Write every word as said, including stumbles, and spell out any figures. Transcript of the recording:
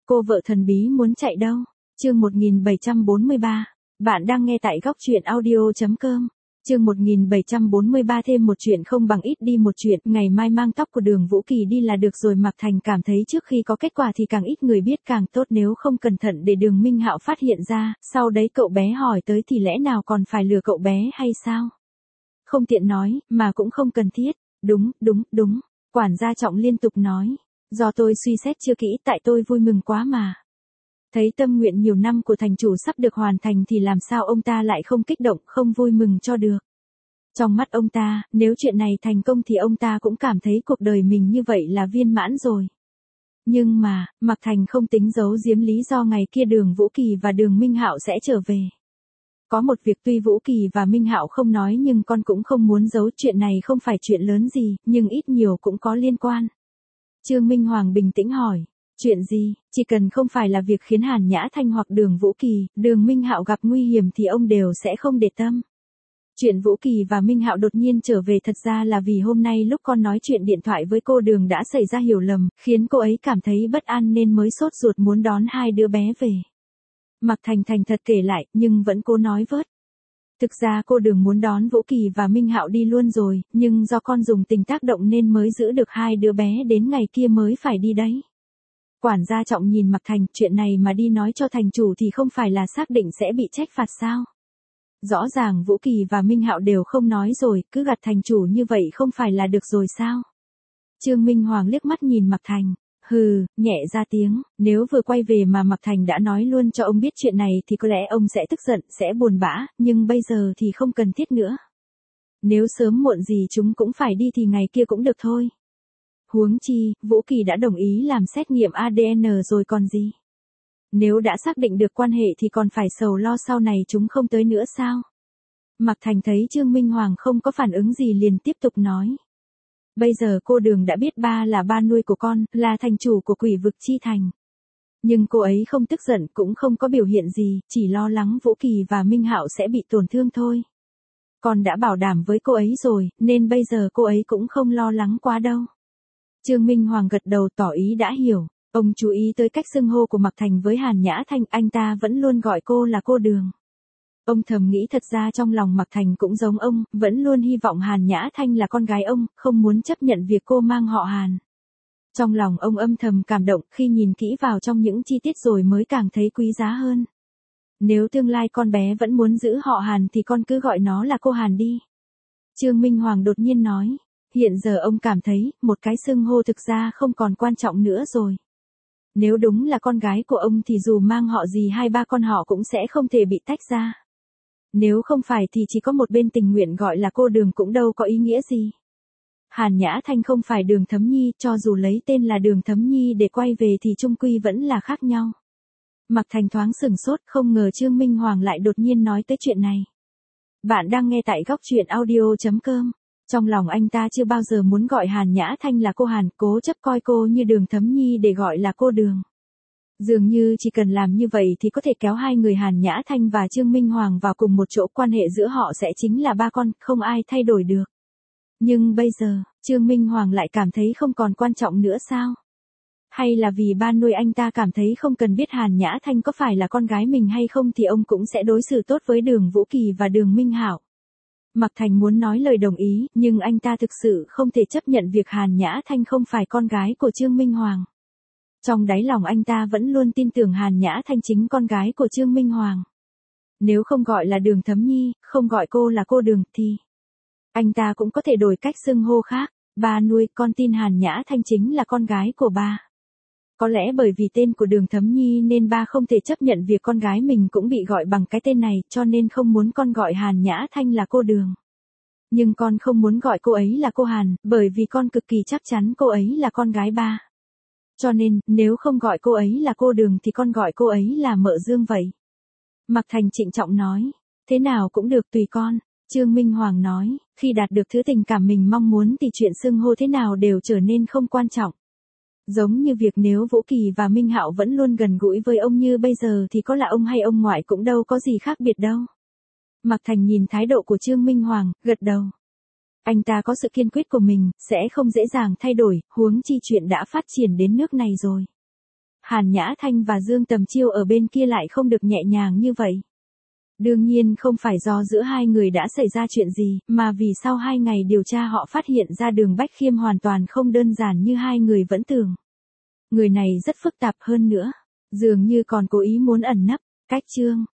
Cô vợ thần bí muốn chạy đâu? Chương một nghìn bảy trăm bốn mươi ba. Bạn đang nghe tại góc truyện audio chấm com. Chương một nghìn bảy trăm bốn mươi ba thêm một chuyện không bằng ít đi một chuyện. Ngày mai mang tóc của Đường Vũ Kỳ đi là được rồi. Mạc Thành cảm thấy trước khi có kết quả thì càng ít người biết càng tốt, nếu không cẩn thận để Đường Minh Hạo phát hiện ra, sau đấy cậu bé hỏi tới thì lẽ nào còn phải lừa cậu bé hay sao? Không tiện nói, mà cũng không cần thiết. Đúng, đúng, đúng. Quản gia Trọng liên tục nói. Do tôi suy xét chưa kỹ, tại tôi vui mừng quá mà. Thấy tâm nguyện nhiều năm của thành chủ sắp được hoàn thành thì làm sao ông ta lại không kích động, không vui mừng cho được. Trong mắt ông ta, nếu chuyện này thành công thì ông ta cũng cảm thấy cuộc đời mình như vậy là viên mãn rồi. Nhưng mà, Mạc Thành không tính giấu giếm lý do ngày kia Đường Vũ Kỳ và Đường Minh Hạo sẽ trở về. Có một việc tuy Vũ Kỳ và Minh Hạo không nói nhưng con cũng không muốn giấu, chuyện này không phải chuyện lớn gì, nhưng ít nhiều cũng có liên quan. Trương Minh Hoàng bình tĩnh hỏi, chuyện gì? Chỉ cần không phải là việc khiến Hàn Nhã Thanh hoặc Đường Vũ Kỳ, Đường Minh Hạo gặp nguy hiểm thì ông đều sẽ không để tâm. Chuyện Vũ Kỳ và Minh Hạo đột nhiên trở về thật ra là vì hôm nay lúc con nói chuyện điện thoại với cô Đường đã xảy ra hiểu lầm, khiến cô ấy cảm thấy bất an nên mới sốt ruột muốn đón hai đứa bé về. Mạc Thành thành thật kể lại, nhưng vẫn cố nói vớt. Thực ra cô Đường muốn đón Vũ Kỳ và Minh Hạo đi luôn rồi, nhưng do con dùng tình tác động nên mới giữ được hai đứa bé đến ngày kia mới phải đi đấy. Quản gia Trọng nhìn Mạc Thành, chuyện này mà đi nói cho thành chủ thì không phải là xác định sẽ bị trách phạt sao? Rõ ràng Vũ Kỳ và Minh Hạo đều không nói rồi, cứ gạt thành chủ như vậy không phải là được rồi sao? Trương Minh Hoàng liếc mắt nhìn Mạc Thành. Hừ, nhẹ ra tiếng, nếu vừa quay về mà Mạc Thành đã nói luôn cho ông biết chuyện này thì có lẽ ông sẽ tức giận, sẽ buồn bã, nhưng bây giờ thì không cần thiết nữa. Nếu sớm muộn gì chúng cũng phải đi thì ngày kia cũng được thôi. Huống chi, Vũ Kỳ đã đồng ý làm xét nghiệm a đê en rồi còn gì. Nếu đã xác định được quan hệ thì còn phải sầu lo sau này chúng không tới nữa sao? Mạc Thành thấy Trương Minh Hoàng không có phản ứng gì liền tiếp tục nói. Bây giờ cô Đường đã biết ba là ba nuôi của con, là thành chủ của Quỷ Vực Chi Thành. Nhưng cô ấy không tức giận cũng không có biểu hiện gì, chỉ lo lắng Vũ Kỳ và Minh Hạo sẽ bị tổn thương thôi. Con đã bảo đảm với cô ấy rồi, nên bây giờ cô ấy cũng không lo lắng quá đâu. Trương Minh Hoàng gật đầu tỏ ý đã hiểu, ông chú ý tới cách xưng hô của Mạc Thành với Hàn Nhã Thanh, anh ta vẫn luôn gọi cô là cô Đường. Ông thầm nghĩ thật ra trong lòng Mạc Thành cũng giống ông, vẫn luôn hy vọng Hàn Nhã Thanh là con gái ông, không muốn chấp nhận việc cô mang họ Hàn. Trong lòng ông âm thầm cảm động, khi nhìn kỹ vào trong những chi tiết rồi mới càng thấy quý giá hơn. Nếu tương lai con bé vẫn muốn giữ họ Hàn thì con cứ gọi nó là cô Hàn đi. Trương Minh Hoàng đột nhiên nói, hiện giờ ông cảm thấy, một cái xưng hô thực ra không còn quan trọng nữa rồi. Nếu đúng là con gái của ông thì dù mang họ gì hai ba con họ cũng sẽ không thể bị tách ra. Nếu không phải thì chỉ có một bên tình nguyện gọi là cô Đường cũng đâu có ý nghĩa gì. Hàn Nhã Thanh không phải Đường Thấm Nhi, cho dù lấy tên là Đường Thấm Nhi để quay về thì chung quy vẫn là khác nhau. Mạc Thành thoáng sửng sốt, không ngờ Trương Minh Hoàng lại đột nhiên nói tới chuyện này. Bạn đang nghe tại góc truyện audio chấm com. Trong lòng anh ta chưa bao giờ muốn gọi Hàn Nhã Thanh là cô Hàn, cố chấp coi cô như Đường Thấm Nhi để gọi là cô Đường. Dường như chỉ cần làm như vậy thì có thể kéo hai người Hàn Nhã Thanh và Trương Minh Hoàng vào cùng một chỗ, quan hệ giữa họ sẽ chính là ba con, không ai thay đổi được. Nhưng bây giờ, Trương Minh Hoàng lại cảm thấy không còn quan trọng nữa sao? Hay là vì ba nuôi anh ta cảm thấy không cần biết Hàn Nhã Thanh có phải là con gái mình hay không thì ông cũng sẽ đối xử tốt với Đường Vũ Kỳ và Đường Minh Hạo. Mạc Thành muốn nói lời đồng ý, nhưng anh ta thực sự không thể chấp nhận việc Hàn Nhã Thanh không phải con gái của Trương Minh Hoàng. Trong đáy lòng anh ta vẫn luôn tin tưởng Hàn Nhã Thanh chính con gái của Trương Minh Hoàng. Nếu không gọi là Đường Thấm Nhi, không gọi cô là cô Đường thì anh ta cũng có thể đổi cách xưng hô khác. Ba nuôi, con tin Hàn Nhã Thanh chính là con gái của ba. Có lẽ bởi vì tên của Đường Thấm Nhi nên ba không thể chấp nhận việc con gái mình cũng bị gọi bằng cái tên này, cho nên không muốn con gọi Hàn Nhã Thanh là cô Đường. Nhưng con không muốn gọi cô ấy là cô Hàn, bởi vì con cực kỳ chắc chắn cô ấy là con gái ba. Cho nên, nếu không gọi cô ấy là cô Đường thì con gọi cô ấy là Mợ Dương vậy. Mạc Thành trịnh trọng nói, thế nào cũng được tùy con. Trương Minh Hoàng nói, khi đạt được thứ tình cảm mình mong muốn thì chuyện xưng hô thế nào đều trở nên không quan trọng. Giống như việc nếu Vũ Kỳ và Minh Hạo vẫn luôn gần gũi với ông như bây giờ thì có là ông hay ông ngoại cũng đâu có gì khác biệt đâu. Mạc Thành nhìn thái độ của Trương Minh Hoàng, gật đầu. Anh ta có sự kiên quyết của mình, sẽ không dễ dàng thay đổi, huống chi chuyện đã phát triển đến nước này rồi. Hàn Nhã Thanh và Dương Tầm Chiêu ở bên kia lại không được nhẹ nhàng như vậy. Đương nhiên không phải do giữa hai người đã xảy ra chuyện gì, mà vì sau hai ngày điều tra họ phát hiện ra Đường Bách Khiêm hoàn toàn không đơn giản như hai người vẫn tưởng. Người này rất phức tạp hơn nữa, dường như còn cố ý muốn ẩn nấp. Cách chương